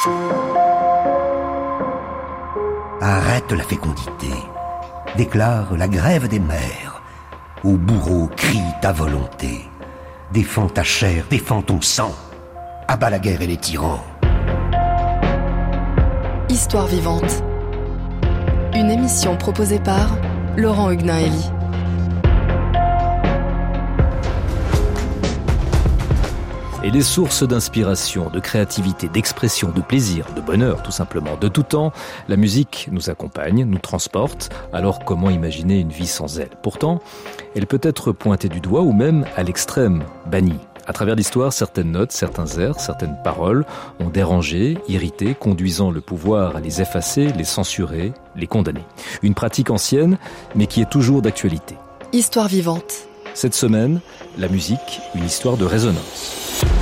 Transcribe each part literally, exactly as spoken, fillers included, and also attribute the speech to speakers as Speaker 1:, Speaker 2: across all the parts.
Speaker 1: Arrête la fécondité, déclare la grève des mères. Au bourreau, crie ta volonté. Défends ta chair, défends ton sang. Abat la guerre et les tyrans.
Speaker 2: Histoire vivante. Une émission proposée par Laurent Huguenin-Hélie.
Speaker 3: Et les sources d'inspiration, de créativité, d'expression, de plaisir, de bonheur tout simplement, de tout temps, la musique nous accompagne, nous transporte, alors comment imaginer une vie sans elle ? Pourtant, elle peut être pointée du doigt ou même à l'extrême, bannie. À travers l'histoire, certaines notes, certains airs, certaines paroles ont dérangé, irrité, conduisant le pouvoir à les effacer, les censurer, les condamner. Une pratique ancienne, mais qui est toujours d'actualité.
Speaker 2: Histoire vivante.
Speaker 3: Cette semaine, la musique, une histoire de résonance.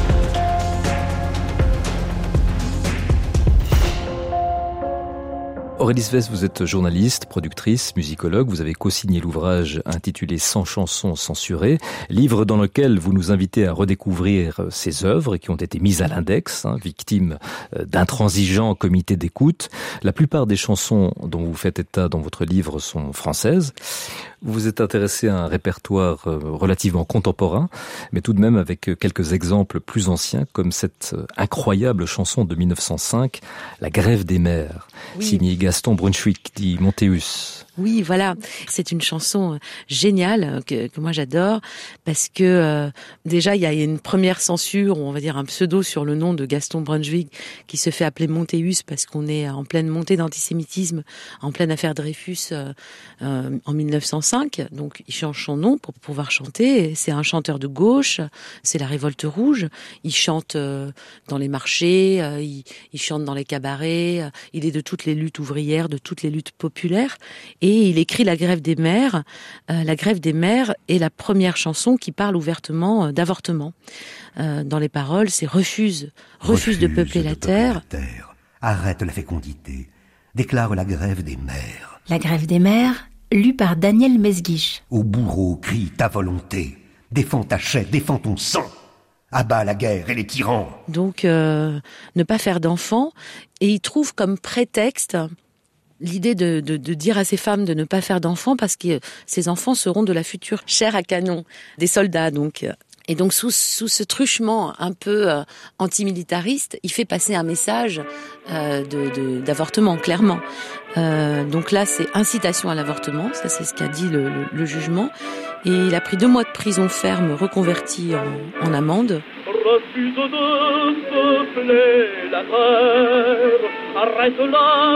Speaker 3: Aurélie Svès, vous êtes journaliste, productrice, musicologue. Vous avez co-signé l'ouvrage intitulé « cent chansons censurées », livre dans lequel vous nous invitez à redécouvrir ces œuvres qui ont été mises à l'index, hein, victimes d'intransigeants comités d'écoute. La plupart des chansons dont vous faites état dans votre livre sont françaises. Vous vous êtes intéressé à un répertoire relativement contemporain, mais tout de même avec quelques exemples plus anciens, comme cette incroyable chanson de mille neuf cent cinq, « La grève des mères », oui. Signée Gaston Brunswick, dit Montéus.
Speaker 4: Oui, voilà, c'est une chanson géniale que, que moi j'adore parce que euh, déjà il y a une première censure, ou on va dire un pseudo sur le nom de Gaston Brunswick qui se fait appeler Montéus parce qu'on est en pleine montée d'antisémitisme, en pleine affaire Dreyfus euh, euh, en mille neuf cent cinq. Donc il change son nom pour pouvoir chanter. C'est un chanteur de gauche, c'est la révolte rouge. Il chante euh, dans les marchés, euh, il, il chante dans les cabarets. Euh, il est de toutes les luttes ouvrières, de toutes les luttes populaires. Et il écrit La grève des mères. Euh, La grève des mères est la première chanson qui parle ouvertement euh, d'avortement. Euh, dans les paroles, c'est refuse, refuse, refuse de peupler de la terre.
Speaker 1: la terre. Arrête la fécondité. Déclare la grève des mères.
Speaker 5: La grève des mères, lue par Daniel Mesguich.
Speaker 1: Au bourreau, crie ta volonté. Défends ta chair, défends ton sang. Abat la guerre et les tyrans.
Speaker 4: Donc, euh, ne pas faire d'enfants. Et il trouve comme prétexte l'idée de, de, de dire à ces femmes de ne pas faire d'enfants parce que ces enfants seront de la future chair à canon des soldats. Donc, et donc sous, sous ce truchement un peu euh, antimilitariste, il fait passer un message euh, de, de, d'avortement, clairement. Euh, donc là, c'est incitation à l'avortement, ça c'est ce qu'a dit le, le, le jugement. Et il a pris deux mois de prison ferme reconverti en, en amende.
Speaker 6: Refuse de peupler la terre, arrête la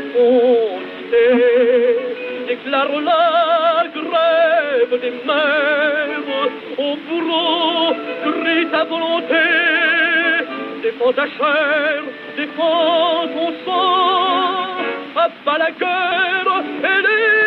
Speaker 6: fécondité, déclare la grève des mères, au bourreau, crie ta volonté, défends ta chair, défends ton sang, abat la guerre et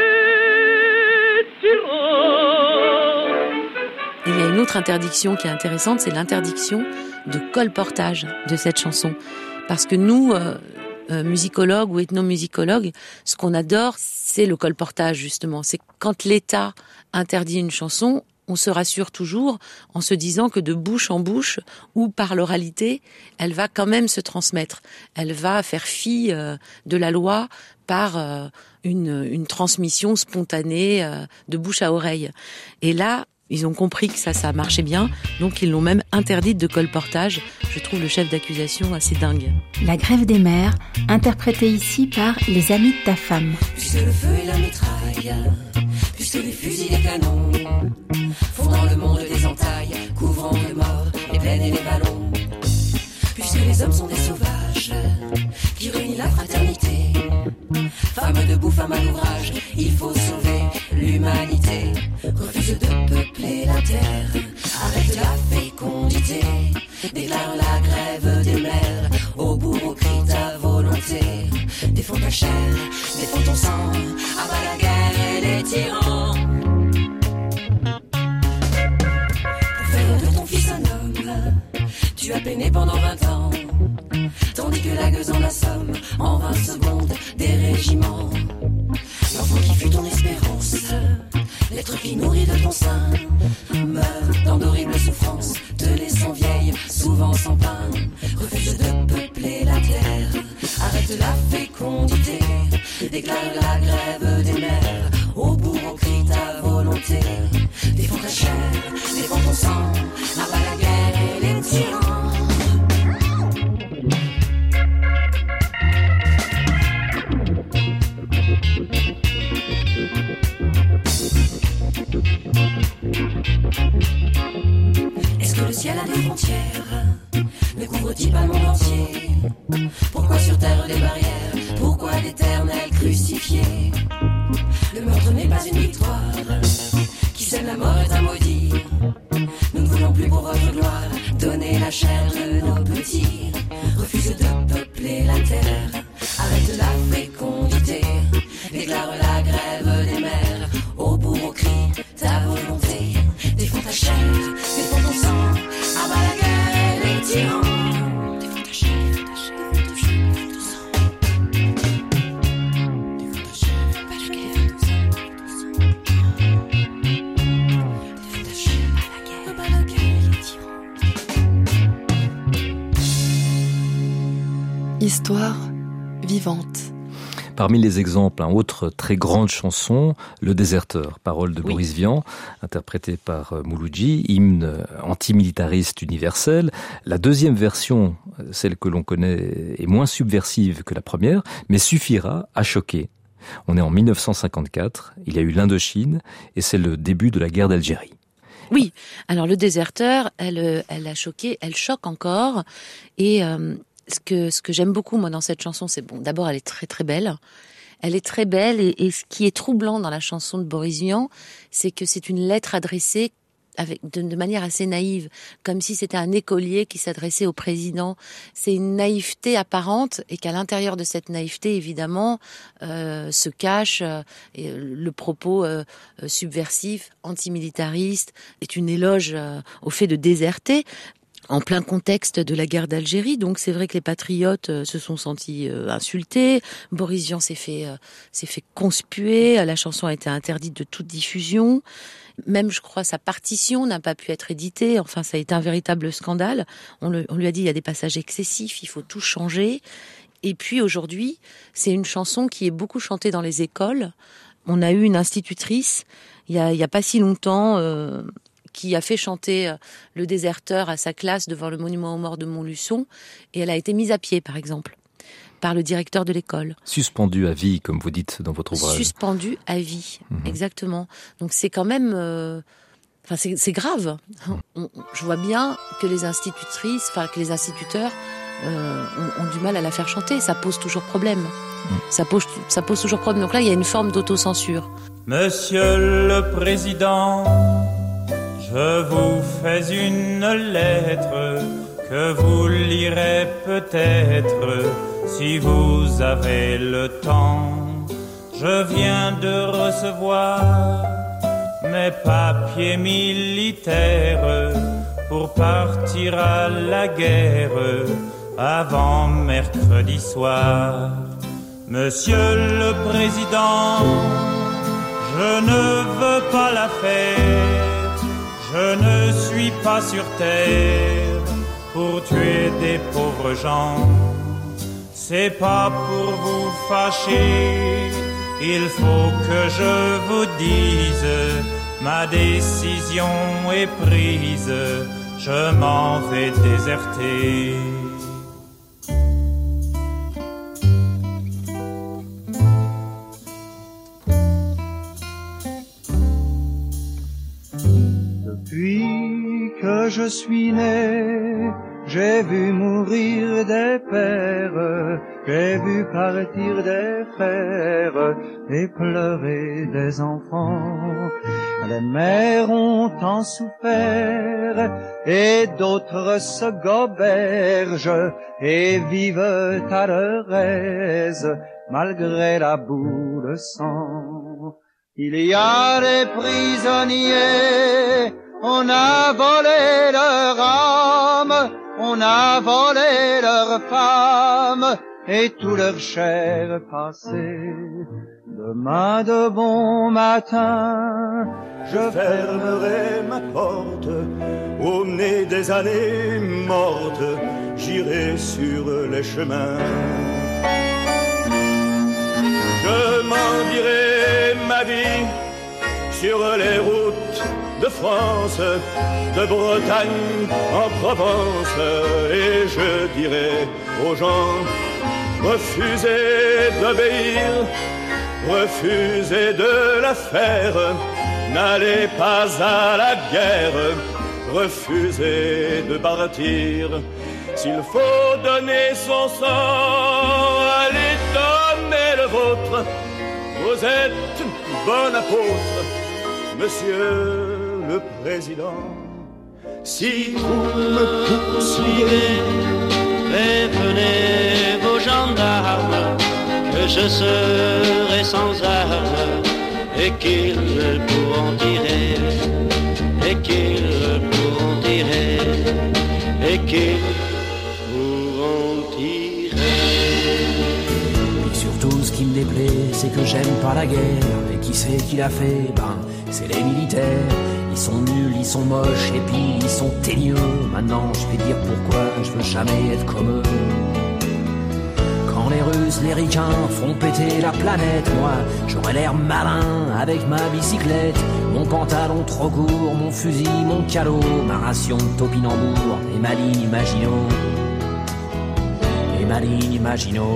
Speaker 6: les tyrans.
Speaker 4: Et il y a une autre interdiction qui est intéressante, c'est l'interdiction de colportage de cette chanson. Parce que nous, euh, euh, musicologues ou ethnomusicologues, ce qu'on adore, c'est le colportage, justement. C'est quand l'État interdit une chanson, on se rassure toujours en se disant que de bouche en bouche ou par l'oralité, elle va quand même se transmettre. Elle va faire fi euh, de la loi par euh, une, une transmission spontanée euh, de bouche à oreille. Et là, ils ont compris que ça, ça marchait bien, donc ils l'ont même interdite de colportage. Je trouve le chef d'accusation assez dingue.
Speaker 5: La grève des mères, interprétée ici par les amis de ta femme.
Speaker 7: Puisque le feu et la mitraille, puisque les fusils et les canons font dans le monde des entailles, couvrant de morts les plaines et les ballons. Puisque les hommes sont des sauvages, qui réunissent la fraternité. Femmes debout, femmes à l'ouvrage, il faut sauver l'humanité. Refuse de peupler la terre, arrête la fécondité, déclare la grève des mères, au bourreau crie ta volonté, défends ta chair, défends ton sang, abat la guerre et les tyrans. Pour faire de ton fils un homme, tu as peiné pendant vingt ans, tandis que la gueuse en assomme en vingt secondes des régiments. L'enfant qui fut ton espérance, l'être qui nourrit de ton sein, meurt dans d'horribles souffrances, te laissant vieille, souvent sans pain. Refuse de peupler la terre, arrête la fécondité, déclare la grève des mères, au bourreau crie ta volonté, défends ta chair, défends ton sang, abat la guerre et les tyrans. Est-ce que le ciel a des frontières? Ne couvre-t-il pas le monde entier? Pourquoi sur terre des barrières? Pourquoi l'éternel crucifié? Le meurtre n'est pas une victoire. Qui sème la mort est un maudit. Nous ne voulons plus pour votre gloire donner la chair de nos petits. Refuse de peupler la terre. Arrête la fécondité. Déclare la grève des mères. Au bourreau crie ta volonté. Défends ta chair, défends ton sang. Abat la guerre et les tyrans. Défends ta chair, défends ta chair, défends ton sang. Défends ta chair, abat la guerre, défends ton sang. Défends ta chair, abat la guerre et les tyrans.
Speaker 2: Histoire vivante.
Speaker 3: Parmi les exemples, un autre très grande chanson, Le Déserteur, paroles de oui. Boris Vian, interprétée par Mouloudji, hymne antimilitariste universel. La deuxième version, celle que l'on connaît, est moins subversive que la première, mais suffira à choquer. On est en mille neuf cent cinquante-quatre, il y a eu l'Indochine, et c'est le début de la guerre d'Algérie.
Speaker 4: Oui, alors Le Déserteur, elle, elle a choqué, elle choque encore, et... Euh... Ce que, ce que j'aime beaucoup, moi, dans cette chanson, c'est bon, d'abord, elle est très, très belle. Elle est très belle, et, et ce qui est troublant dans la chanson de Boris Vian, c'est que c'est une lettre adressée avec, de, de manière assez naïve, comme si c'était un écolier qui s'adressait au président. C'est une naïveté apparente, et qu'à l'intérieur de cette naïveté, évidemment, euh, se cache euh, le propos euh, subversif, antimilitariste, est une éloge euh, au fait de déserter, en plein contexte de la guerre d'Algérie. Donc c'est vrai que les patriotes euh, se sont sentis euh, insultés. Boris Vian s'est fait euh, s'est fait conspuer. La chanson a été interdite de toute diffusion. Même, je crois, sa partition n'a pas pu être éditée. Enfin, ça a été un véritable scandale. On, le, on lui a dit, il y a des passages excessifs, il faut tout changer. Et puis aujourd'hui, c'est une chanson qui est beaucoup chantée dans les écoles. On a eu une institutrice, il y a, il y a pas si longtemps... Euh, qui a fait chanter Le Déserteur à sa classe devant le monument aux morts de Montluçon, et elle a été mise à pied, par exemple, par le directeur de l'école.
Speaker 3: Suspendue à vie, comme vous dites dans votre ouvrage.
Speaker 4: Suspendue à vie, mmh. exactement. Donc c'est quand même... Euh, enfin, c'est, c'est grave. Mmh. On, je vois bien que les institutrices, enfin, que les instituteurs euh, ont, ont du mal à la faire chanter. Ça pose toujours problème. Mmh. Ça pose, ça pose toujours problème. Donc là, il y a une forme d'autocensure.
Speaker 8: Monsieur le Président, je vous fais une lettre que vous lirez peut-être si vous avez le temps. Je viens de recevoir mes papiers militaires pour partir à la guerre avant mercredi soir. Monsieur le Président, je ne veux pas la faire. Je ne suis pas sur terre pour tuer des pauvres gens. C'est pas pour vous fâcher, il faut que je vous dise, ma décision est prise, je m'en vais déserter.
Speaker 9: Depuis que je suis né, j'ai vu mourir des pères, j'ai vu partir des frères et pleurer des enfants. Les mères ont tant souffert et d'autres se gobergent et vivent à leur aise malgré la boue de sang. Il y a des prisonniers, on a volé leur âme, on a volé leur femme et tout leur chair passé. Demain de bon matin, je fermerai ma porte, au nez des années mortes, j'irai sur les chemins.
Speaker 8: je m'en dirai ma vie sur les routes de France, de Bretagne en Provence, et je dirai aux gens, refusez d'obéir, refusez de la faire, n'allez pas à la guerre, refusez de partir. S'il faut donner son sang, allez donner le vôtre. Vous êtes bon apôtre, monsieur le président. Si vous me poursuivez,
Speaker 10: prévenez vos gendarmes que je serai sans armes et qu'ils pourront tirer, et qu'ils pourront tirer, et qu'ils pourront tirer.
Speaker 11: Et surtout ce qui me déplaît, c'est que j'aime pas la guerre. Et qui c'est qui l'a fait? Ben, c'est les militaires. Ils sont nuls, ils sont moches, et puis ils sont teigneux. Maintenant je vais dire pourquoi je veux jamais être comme eux. Quand les Russes, les Ricains font péter la planète, moi j'aurais l'air malin avec ma bicyclette, mon pantalon trop court, mon fusil, mon calot, ma ration de topinambour et ma ligne Maginot, et ma ligne Maginot.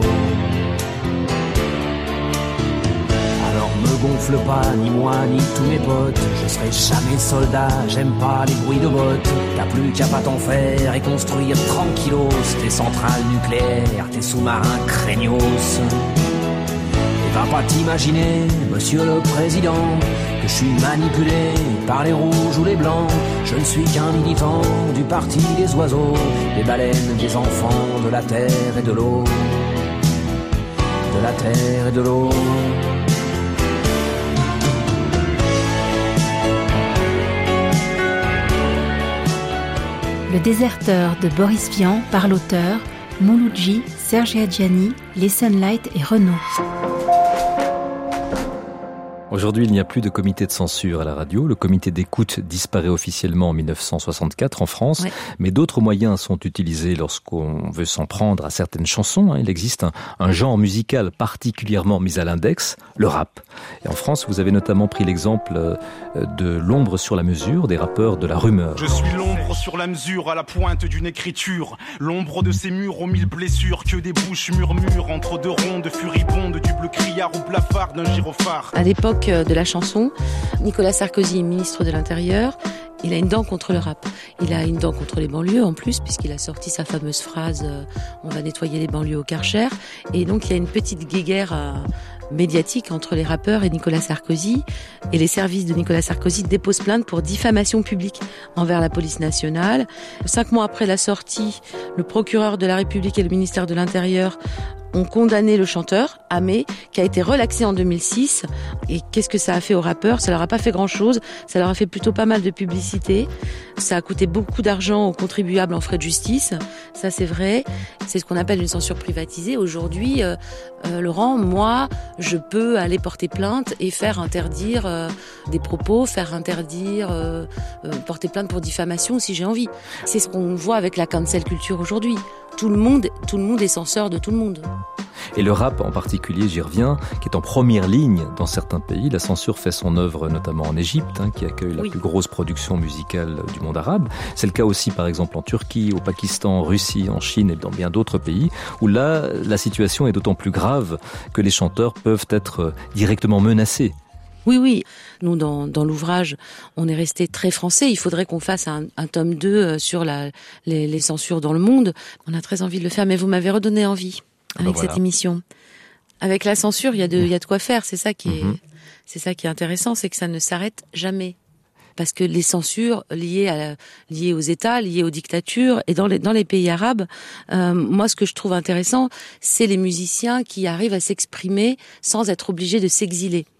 Speaker 11: Alors me gonfle pas, ni moi, ni tous mes potes, je serai jamais soldat, j'aime pas les bruits de bottes. T'as plus qu'à pas t'en faire et construire tranquillos tes centrales nucléaires, tes sous-marins craignos. Et va pas t'imaginer, monsieur le président, que je suis manipulé par les rouges ou les blancs. Je ne suis qu'un militant du parti des oiseaux, des baleines, des enfants, de la terre et de l'eau, de la terre et de l'eau.
Speaker 5: Le déserteur de Boris Vian par l'auteur Mouloudji, Serge Adjani, Les Sunlight et Renaud.
Speaker 3: Aujourd'hui, il n'y a plus de comité de censure à la radio. Le comité d'écoute disparaît officiellement en mille neuf cent soixante-quatre en France. Ouais. Mais d'autres moyens sont utilisés lorsqu'on veut s'en prendre à certaines chansons. Il existe un, un genre musical particulièrement mis à l'index, le rap. Et en France, vous avez notamment pris l'exemple de l'ombre sur la mesure des rappeurs de la rumeur.
Speaker 12: Je suis l'ombre sur la mesure à la pointe d'une écriture. L'ombre de ces murs aux mille blessures, que des bouches murmurent entre deux rondes furibondes, du bleu criard ou blafard d'un gyrophare.
Speaker 4: À l'époque de la chanson, Nicolas Sarkozy, ministre de l'Intérieur, il a une dent contre le rap. Il a une dent contre les banlieues en plus, puisqu'il a sorti sa fameuse phrase euh, « On va nettoyer les banlieues au Karcher ». Et donc il y a une petite guéguerre euh, médiatique entre les rappeurs et Nicolas Sarkozy. Et les services de Nicolas Sarkozy déposent plainte pour diffamation publique envers la police nationale. Cinq mois après la sortie, le procureur de la République et le ministère de l'Intérieur ont condamné le chanteur, Amé, qui a été relaxé en deux mille six. Et qu'est-ce que ça a fait aux rappeurs? Ça leur a pas fait grand-chose. Ça leur a fait plutôt pas mal de publicité. Ça a coûté beaucoup d'argent aux contribuables en frais de justice. Ça, c'est vrai. C'est ce qu'on appelle une censure privatisée. Aujourd'hui, euh, euh, Laurent, moi, je peux aller porter plainte et faire interdire euh, des propos, faire interdire, euh, euh, porter plainte pour diffamation si j'ai envie. C'est ce qu'on voit avec la cancel culture aujourd'hui. Tout le monde, tout le monde est censeur de tout le monde.
Speaker 3: Et le rap en particulier, j'y reviens, qui est en première ligne dans certains pays. La censure fait son œuvre notamment en Égypte, hein, qui accueille la oui. plus grosse production musicale du monde arabe. C'est le cas aussi par exemple en Turquie, au Pakistan, en Russie, en Chine et dans bien d'autres pays, où là, la situation est d'autant plus grave que les chanteurs peuvent être directement menacés.
Speaker 4: Oui, oui. Nous, dans, dans l'ouvrage, on est resté très français. Il faudrait qu'on fasse un, un tome deux sur la, les, les censures dans le monde. On a très envie de le faire, mais vous m'avez redonné envie avec ben voilà. cette émission. Avec la censure, il y a de, il y a de quoi faire. C'est ça qui est, mm-hmm. c'est ça qui est intéressant, c'est que ça ne s'arrête jamais. Parce que les censures liées à la, liées aux États, liées aux dictatures et dans les dans les pays arabes, euh, moi ce que je trouve intéressant, c'est les musiciens qui arrivent à s'exprimer sans être obligés de s'exiler.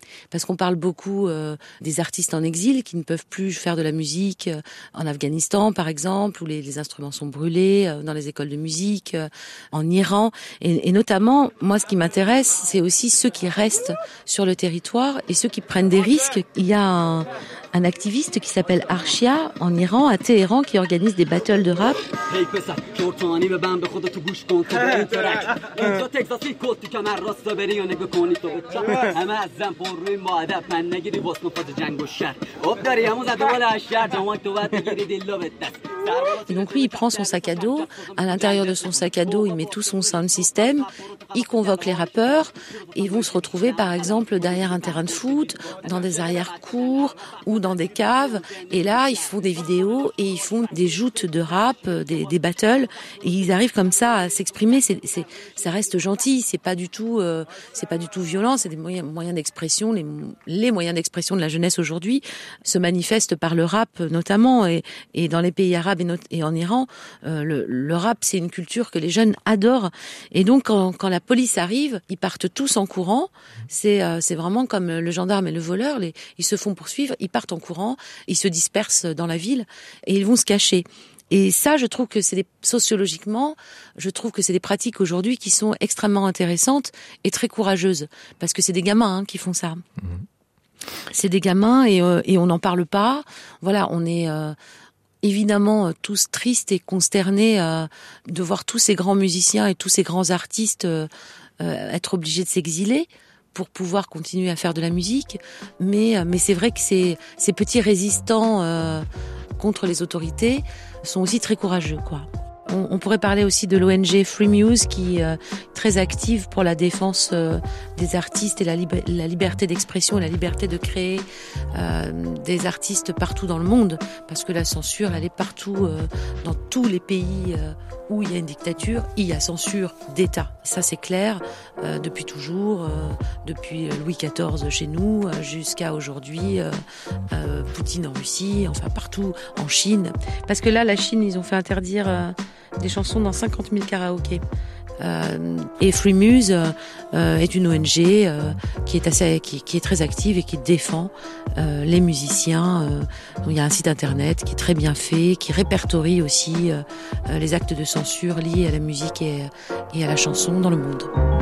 Speaker 4: Parce qu'on parle beaucoup euh, des artistes en exil qui ne peuvent plus faire de la musique euh, en Afghanistan, par exemple, où les, les instruments sont brûlés, euh, dans les écoles de musique, euh, en Iran. Et, et notamment, moi, ce qui m'intéresse, c'est aussi ceux qui restent sur le territoire et ceux qui prennent des risques. Il y a un, un activiste qui s'appelle Arshia, en Iran, à Téhéran, qui organise des battles de rap. Et donc lui, il prend son sac à dos. À l'intérieur de son sac à dos, il met tout son sound system. Il convoque les rappeurs. Et ils vont se retrouver, par exemple, derrière un terrain de foot, dans des arrière-cours ou dans des caves. Et là, ils font des vidéos et ils font des joutes de rap, des, des battles. Et ils arrivent comme ça à s'exprimer. C'est, c'est, ça reste gentil. C'est pas du tout, euh, c'est pas du tout violent. C'est des moyens, moyens d'expression. Les, les moyens d'expression de la jeunesse aujourd'hui se manifestent par le rap, notamment. Et, et dans les pays arabes et, not- et en Iran, euh, le, le rap, c'est une culture que les jeunes adorent. Et donc, quand, quand la police arrive, ils partent tous en courant. C'est, euh, c'est vraiment comme le gendarme et le voleur. Les, ils se font poursuivre, ils partent en courant, ils se dispersent dans la ville et ils vont se cacher. Et ça, je trouve que c'est des, sociologiquement, je trouve que c'est des pratiques aujourd'hui qui sont extrêmement intéressantes et très courageuses. Parce que c'est des gamins hein, qui font ça. Mmh. C'est des gamins et, euh, et on n'en parle pas. Voilà, on est... Euh, évidemment tous tristes et consternés euh, de voir tous ces grands musiciens et tous ces grands artistes euh, euh, être obligés de s'exiler pour pouvoir continuer à faire de la musique. Mais, mais c'est vrai que ces, ces petits résistants euh, contre les autorités sont aussi très courageux, quoi. On, on pourrait parler aussi de l'O N G Free Muse qui est euh, très active pour la défense euh, des artistes et la, lib- la liberté d'expression et la liberté de créer euh, des artistes partout dans le monde, parce que la censure, elle est partout, euh, dans tous les pays euh, où il y a une dictature, il y a censure d'État. Ça, c'est clair, euh, depuis toujours, euh, depuis Louis quatorze chez nous, euh, jusqu'à aujourd'hui, euh, euh, Poutine en Russie, enfin partout, en Chine. Parce que là, la Chine, ils ont fait interdire euh, des chansons dans cinquante mille karaokés. Euh, et Free Muse euh, est une O N G euh, qui est assez, qui, qui est très active et qui défend euh, les musiciens. Euh, donc il y a un site internet qui est très bien fait, qui répertorie aussi euh, les actes de censure liés à la musique et, et à la chanson dans le monde.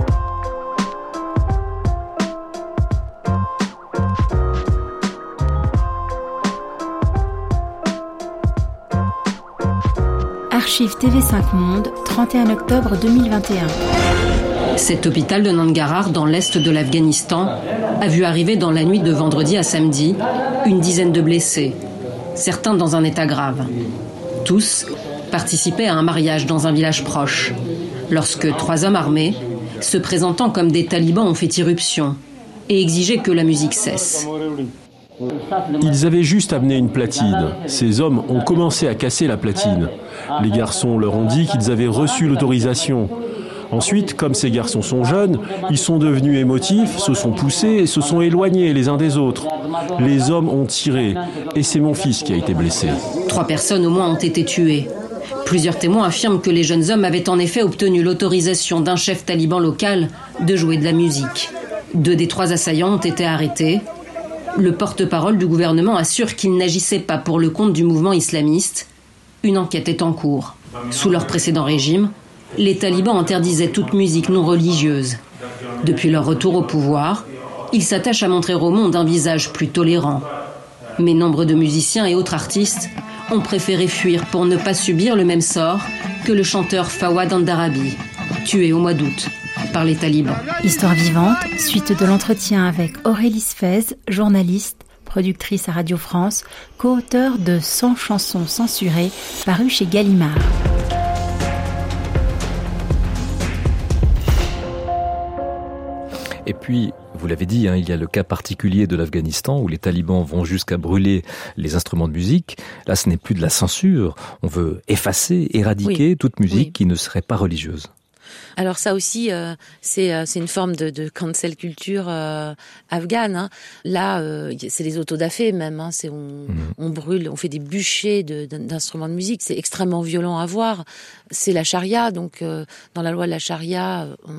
Speaker 5: Archives T V cinq Monde, trente et un octobre deux mille vingt et un.
Speaker 13: Cet hôpital de Nangarhar, dans l'est de l'Afghanistan, a vu arriver dans la nuit de vendredi à samedi une dizaine de blessés, certains dans un état grave. Tous participaient à un mariage dans un village proche, lorsque trois hommes armés, se présentant comme des talibans, ont fait irruption et exigé que la musique cesse.
Speaker 14: Ils avaient juste amené une platine. Ces hommes ont commencé à casser la platine. Les garçons leur ont dit qu'ils avaient reçu l'autorisation. Ensuite, comme ces garçons sont jeunes, ils sont devenus émotifs, se sont poussés et se sont éloignés les uns des autres. Les hommes ont tiré et c'est mon fils qui a été blessé.
Speaker 13: Trois personnes au moins ont été tuées. Plusieurs témoins affirment que les jeunes hommes avaient en effet obtenu l'autorisation d'un chef taliban local de jouer de la musique. Deux des trois assaillants ont été arrêtés. Le porte-parole du gouvernement assure qu'il n'agissait pas pour le compte du mouvement islamiste. Une enquête est en cours. Sous leur précédent régime, les talibans interdisaient toute musique non religieuse. Depuis leur retour au pouvoir, ils s'attachent à montrer au monde un visage plus tolérant. Mais nombre de musiciens et autres artistes ont préféré fuir pour ne pas subir le même sort que le chanteur Fawad Andarabi, tué au mois d'août par les talibans.
Speaker 5: Histoire vivante, suite de l'entretien avec Aurélie Sfez, journaliste, productrice à Radio France, co-auteure de cent chansons censurées, paru chez Gallimard.
Speaker 3: Et puis, vous l'avez dit, hein, il y a le cas particulier de l'Afghanistan où les talibans vont jusqu'à brûler les instruments de musique. Là, ce n'est plus de la censure. On veut effacer, éradiquer oui. toute musique oui. qui ne serait pas religieuse.
Speaker 4: Alors ça aussi, euh, c'est, euh, c'est une forme de, de cancel culture euh, afghane. Hein. Là, euh, c'est les autodafés même. Hein. C'est on, mmh. on brûle, on fait des bûchers de, d'instruments de musique. C'est extrêmement violent à voir. C'est la charia, donc euh, dans la loi de la charia, on,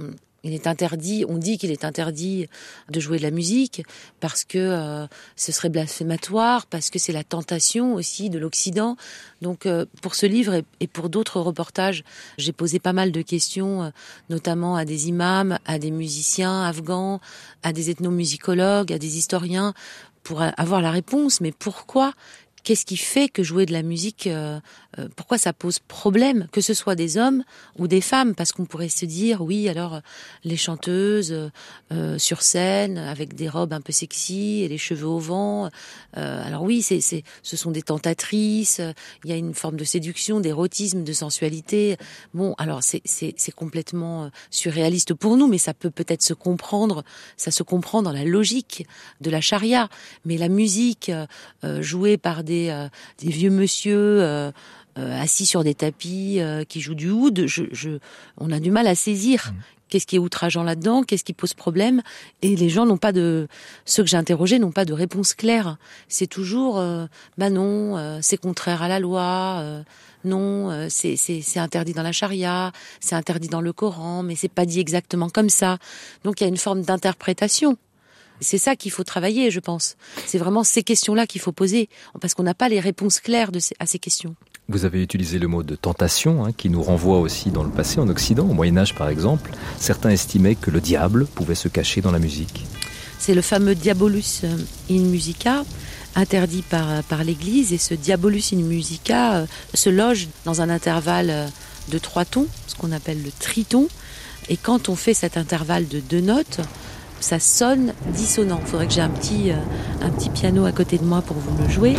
Speaker 4: Il est interdit, on dit qu'il est interdit de jouer de la musique parce que euh, ce serait blasphématoire, parce que c'est la tentation aussi de l'Occident. Donc euh, pour ce livre et, et pour d'autres reportages, j'ai posé pas mal de questions, euh, notamment à des imams, à des musiciens afghans, à des ethnomusicologues, à des historiens, pour avoir la réponse. Mais pourquoi ? Qu'est-ce qui fait que jouer de la musique, euh, euh, pourquoi ça pose problème, que ce soit des hommes ou des femmes? Parce qu'on pourrait se dire, oui, alors les chanteuses euh, sur scène avec des robes un peu sexy et les cheveux au vent, euh, alors oui, c'est, c'est, ce sont des tentatrices. Il y a une forme de séduction, d'érotisme, de sensualité. Bon, alors c'est, c'est, c'est complètement surréaliste pour nous, mais ça peut peut-être se comprendre. Ça se comprend dans la logique de la charia. Mais la musique euh, jouée par des Des, euh, des vieux monsieur euh, euh, assis sur des tapis euh, qui jouent du oud, je, je, on a du mal à saisir mmh. qu'est-ce qui est outrageant là-dedans, qu'est-ce qui pose problème, et les gens n'ont pas de, ceux que j'ai interrogés n'ont pas de réponse claire. C'est toujours, euh, bah non, euh, c'est contraire à la loi, euh, non, euh, c'est, c'est, c'est interdit dans la charia, c'est interdit dans le Coran, mais c'est pas dit exactement comme ça. Donc il y a une forme d'interprétation. C'est ça qu'il faut travailler, je pense. C'est vraiment ces questions-là qu'il faut poser, parce qu'on n'a pas les réponses claires de ces, à ces questions.
Speaker 3: Vous avez utilisé le mot de tentation, hein, qui nous renvoie aussi dans le passé, en Occident, au Moyen-Âge par exemple. Certains estimaient que le diable pouvait se cacher dans la musique.
Speaker 4: C'est le fameux Diabolus in Musica, interdit par, par l'Église, et ce Diabolus in Musica euh, se loge dans un intervalle de trois tons, ce qu'on appelle le triton, et quand on fait cet intervalle de deux notes, ça sonne dissonant. Il faudrait que j'ai un petit, euh, un petit piano à côté de moi pour vous le jouer.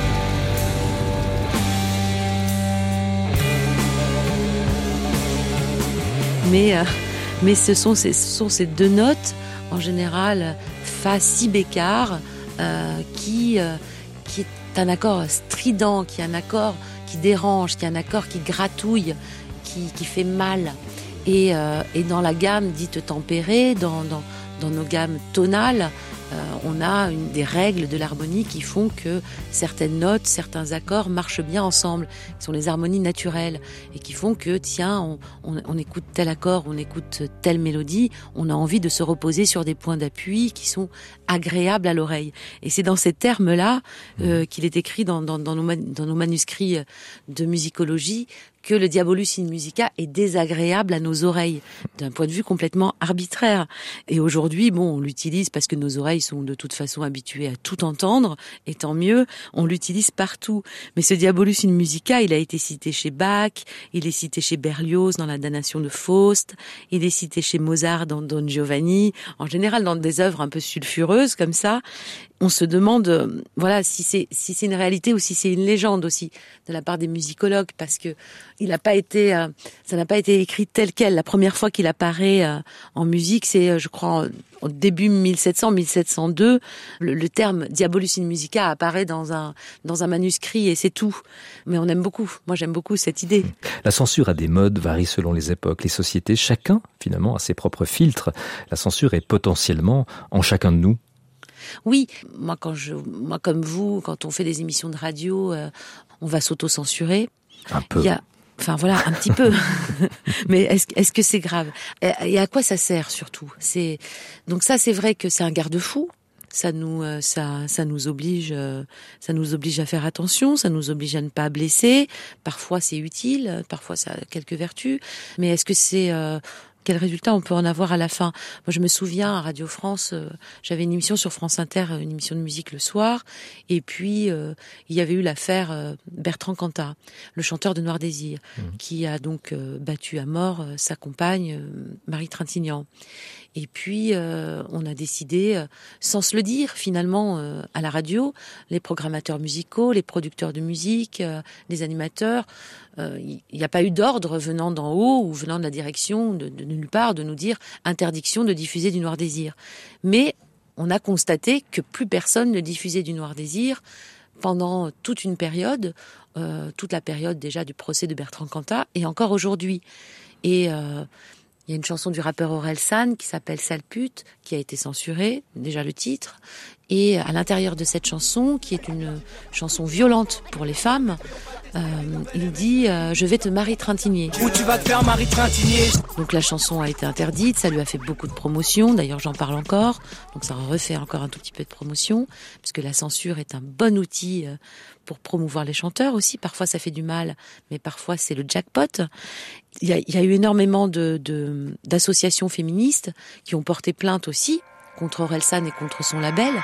Speaker 4: Mais, euh, mais ce, sont ces, ce sont ces deux notes, en général, fa, si bécard, euh, qui, euh, qui est un accord strident, qui est un accord qui dérange, qui est un accord qui gratouille, qui, qui fait mal. Et, euh, et dans la gamme dite tempérée, dans... dans Dans nos gammes tonales, euh, on a une, des règles de l'harmonie qui font que certaines notes, certains accords marchent bien ensemble. Ce sont les harmonies naturelles et qui font que, tiens, on, on, on écoute tel accord, on écoute telle mélodie, on a envie de se reposer sur des points d'appui qui sont agréables à l'oreille. Et c'est dans ces termes-là euh, qu'il est écrit dans, dans, dans, nos, dans nos manuscrits de musicologie que le Diabolus in Musica est désagréable à nos oreilles, d'un point de vue complètement arbitraire. Et aujourd'hui, bon, on l'utilise parce que nos oreilles sont de toute façon habituées à tout entendre, et tant mieux, on l'utilise partout. Mais ce Diabolus in Musica, il a été cité chez Bach, il est cité chez Berlioz dans la damnation de Faust, il est cité chez Mozart dans Don Giovanni, en général dans des œuvres un peu sulfureuses comme ça. On se demande, euh, voilà, si c'est si c'est une réalité ou si c'est une légende aussi de la part des musicologues, parce que il n'a pas été, euh, ça n'a pas été écrit tel quel. La première fois qu'il apparaît euh, en musique, c'est, euh, je crois, au début mille sept cents mille sept cent deux. Le, le terme Diabolus in Musica apparaît dans un dans un manuscrit et c'est tout. Mais on aime beaucoup. Moi, j'aime beaucoup cette idée.
Speaker 3: La censure a des modes, varie selon les époques, les sociétés. Chacun, finalement, a ses propres filtres. La censure est potentiellement en chacun de nous.
Speaker 4: Oui, moi quand je, moi comme vous, quand on fait des émissions de radio, euh, on va s'auto-censurer.
Speaker 3: Un peu.
Speaker 4: Il y a, enfin voilà, un petit peu. Mais est-ce, est-ce que c'est grave ? Et à quoi ça sert surtout ? C'est donc ça, c'est vrai que c'est un garde-fou. Ça nous, euh, ça, ça nous oblige, euh, ça nous oblige à faire attention. Ça nous oblige à ne pas blesser. Parfois c'est utile, parfois ça a quelques vertus. Mais est-ce que c'est euh, quel résultat on peut en avoir à la fin ? Moi, je me souviens, à Radio France, euh, j'avais une émission sur France Inter, une émission de musique le soir, et puis euh, il y avait eu l'affaire euh, Bertrand Cantat, le chanteur de Noir Désir, mmh. qui a donc euh, battu à mort euh, sa compagne, euh, Marie Trintignant. Et puis, euh, on a décidé, euh, sans se le dire, finalement, euh, à la radio, les programmateurs musicaux, les producteurs de musique, euh, les animateurs, il euh, n'y a pas eu d'ordre venant d'en haut ou venant de la direction, de, de nulle part, de nous dire interdiction de diffuser du Noir Désir. Mais on a constaté que plus personne ne diffusait du Noir Désir pendant toute une période, euh, toute la période déjà du procès de Bertrand Cantat, et encore aujourd'hui. Et... Euh, Il y a une chanson du rappeur Orelsan qui s'appelle Sale pute, qui a été censurée, déjà le titre. Et à l'intérieur de cette chanson, qui est une chanson violente pour les femmes, euh, il dit euh, « Je vais te Marie Trintignant ».
Speaker 15: Où tu vas te faire Marie Trintignant.
Speaker 4: Donc la chanson a été interdite, ça lui a fait beaucoup de promotion, d'ailleurs j'en parle encore, donc ça refait encore un tout petit peu de promotion, parce que la censure est un bon outil pour promouvoir les chanteurs aussi. Parfois ça fait du mal, mais parfois c'est le jackpot. Il y a, il y a eu énormément de, de, d'associations féministes qui ont porté plainte aussi contre Orelsan et contre son label.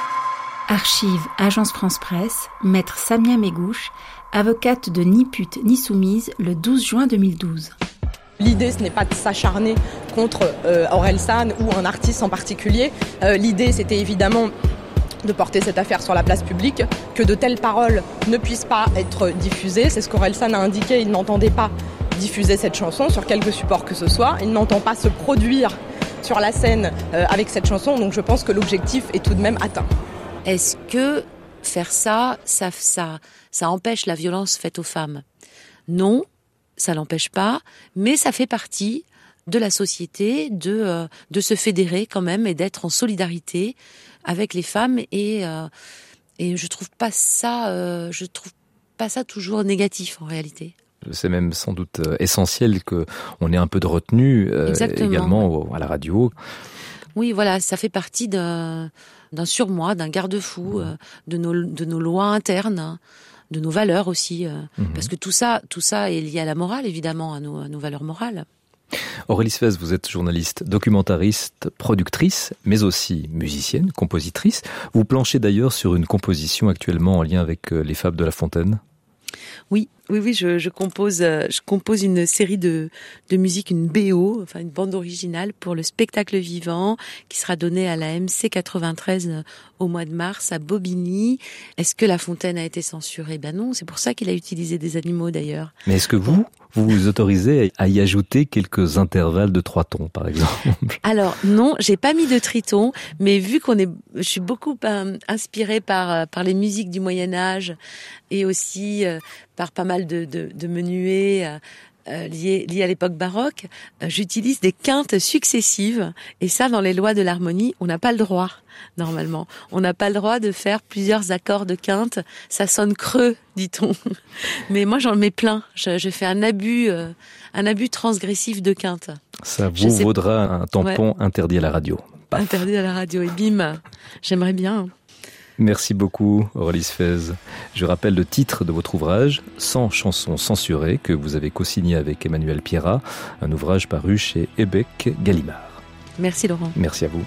Speaker 5: Archive Agence France Presse, maître Samia Megouche, avocate de Ni pute ni soumise, le douze juin deux mille douze.
Speaker 16: L'idée, ce n'est pas de s'acharner contre euh, Orelsan ou un artiste en particulier. Euh, l'idée, c'était évidemment de porter cette affaire sur la place publique, que de telles paroles ne puissent pas être diffusées. C'est ce qu'Orelsan a indiqué, il n'entendait pas diffuser cette chanson sur quelque support que ce soit. Il n'entend pas se produire sur la scène euh, avec cette chanson, donc je pense que l'objectif est tout de même atteint.
Speaker 4: Est-ce que faire ça, ça, ça, ça empêche la violence faite aux femmes ? Non, ça l'empêche pas, mais ça fait partie de la société, de, euh, de se fédérer quand même et d'être en solidarité avec les femmes. Et, euh, et je trouve pas ça, euh, je trouve pas ça toujours négatif en réalité.
Speaker 3: C'est même sans doute essentiel qu'on ait un peu de retenue euh, également à la radio.
Speaker 4: Oui, voilà, ça fait partie d'un, d'un surmoi, d'un garde-fou, euh, de nos, de nos lois internes, de nos valeurs aussi, euh, mmh. parce que tout ça, tout ça est lié à la morale, évidemment, à nos, à nos valeurs morales.
Speaker 3: Aurélie Sfez, vous êtes journaliste, documentariste, productrice, mais aussi musicienne, compositrice. Vous planchez d'ailleurs sur une composition actuellement en lien avec les Fables de La Fontaine.
Speaker 4: Oui, oui, oui, je, je compose, je compose une série de, de musique, une B O, enfin une bande originale pour le spectacle vivant qui sera donné à la M C quatre-vingt-treize au mois de mars à Bobigny. Est-ce que La Fontaine a été censurée ? Ben non, c'est pour ça qu'il a utilisé des animaux d'ailleurs.
Speaker 3: Mais est-ce que vous, vous vous autorisez à y ajouter quelques intervalles de trois tons, par exemple ?
Speaker 4: Alors non, j'ai pas mis de triton, mais vu qu'on est, je suis beaucoup euh, inspirée par par les musiques du Moyen Âge et aussi euh, par pas mal de, de, de menuets euh, liés, liés à l'époque baroque, euh, j'utilise des quintes successives. Et ça, dans les lois de l'harmonie, on n'a pas le droit, normalement. On n'a pas le droit de faire plusieurs accords de quinte. Ça sonne creux, dit-on. Mais moi, j'en mets plein. Je, je fais un abus, euh, un abus transgressif de quinte.
Speaker 3: Ça vous sais... vaudra un tampon ouais. interdit à la radio. Paf.
Speaker 4: Interdit à la radio. Et bim, j'aimerais bien...
Speaker 3: Merci beaucoup Aurélie Sfez. Je rappelle le titre de votre ouvrage, cent chansons censurées, que vous avez co-signé avec Emmanuel Pierrat, un ouvrage paru chez Ebec Gallimard.
Speaker 4: Merci Laurent.
Speaker 3: Merci à vous.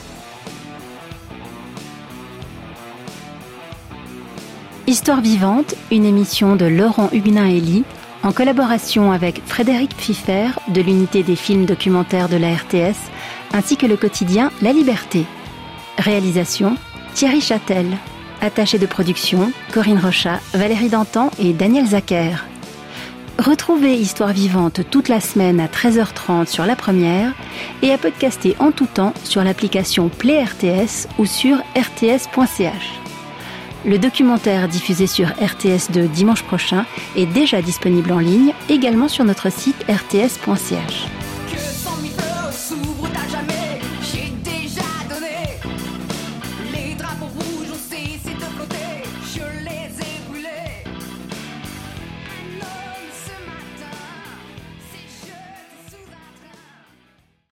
Speaker 5: Histoire vivante, une émission de Laurent Huguenin-Elie, en collaboration avec Frédéric Pfiffer de l'unité des films documentaires de la R T S, ainsi que le quotidien La Liberté. Réalisation Thierry Châtel. Attaché de production, Corinne Rochat, Valérie Dantan et Daniel Zacher. Retrouvez Histoire vivante toute la semaine à treize heures trente sur La Première et à podcaster en tout temps sur l'application Play R T S ou sur r t s point c h. Le documentaire diffusé sur R T S deux dimanche prochain est déjà disponible en ligne, également sur notre site r t s point c h.